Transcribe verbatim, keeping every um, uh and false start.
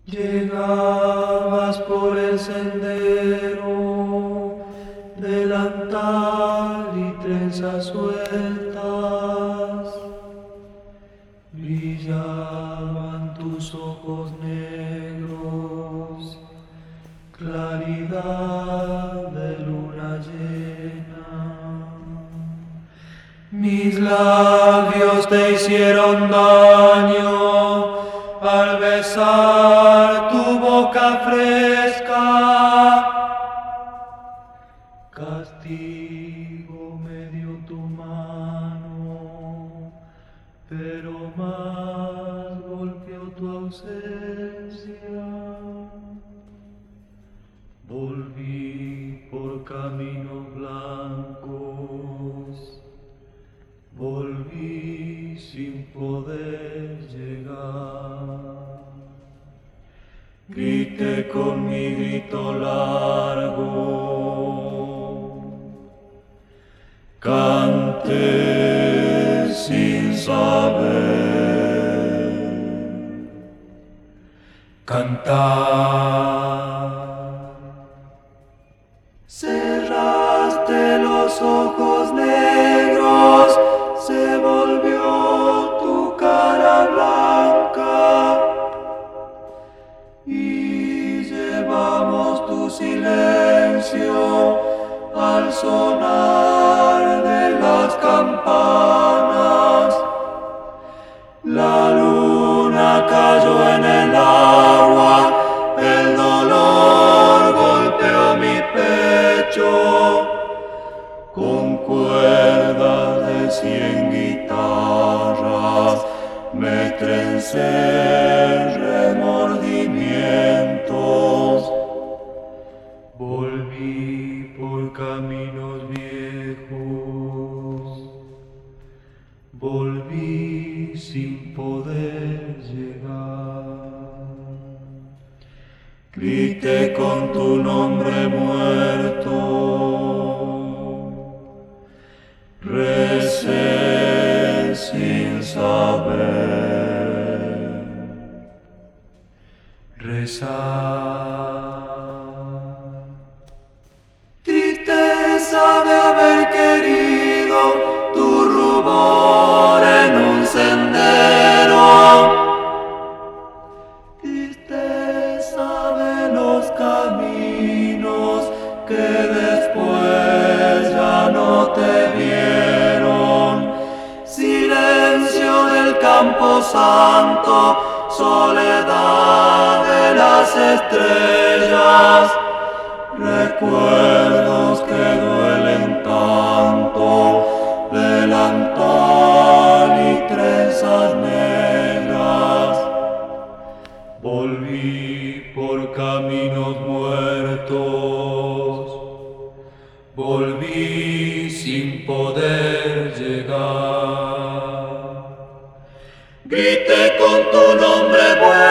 Llegabas por el sendero, delantal y trenzas sueltas, brillaban tus ojos negros, claridad de luna llena. Mis labios te hicieron daño al besar tu boca fresca. Castigo me dio tu mano, pero más golpeó tu ausencia. Volví por caminos blancos, volví sin poder llegar. Grité con mi grito largo, canté sin saber cantar. Cerraste los ojos negros, se volvió tu cara blanca y llevamos tu silencio al sonar de las campanas. La luna cayó en el agua, el dolor golpeó mi pecho con cuerdas de cien guitarras. Me trencé remordimientos, volví por caminos viejos, volví sin poder llegar. Grité con tu nombre muerto, recé sin saber rezar. Tristeza de haber querido tu rubor en un sendero, tristeza de los caminos que después ya no te vieron, silencio del campo santo, soledad de las estrellas, recuerdos que duelen tanto, delantal y trenzas negras. Volví por caminos muertos, volví sin poder llegar. Grité con tu nombre muerto,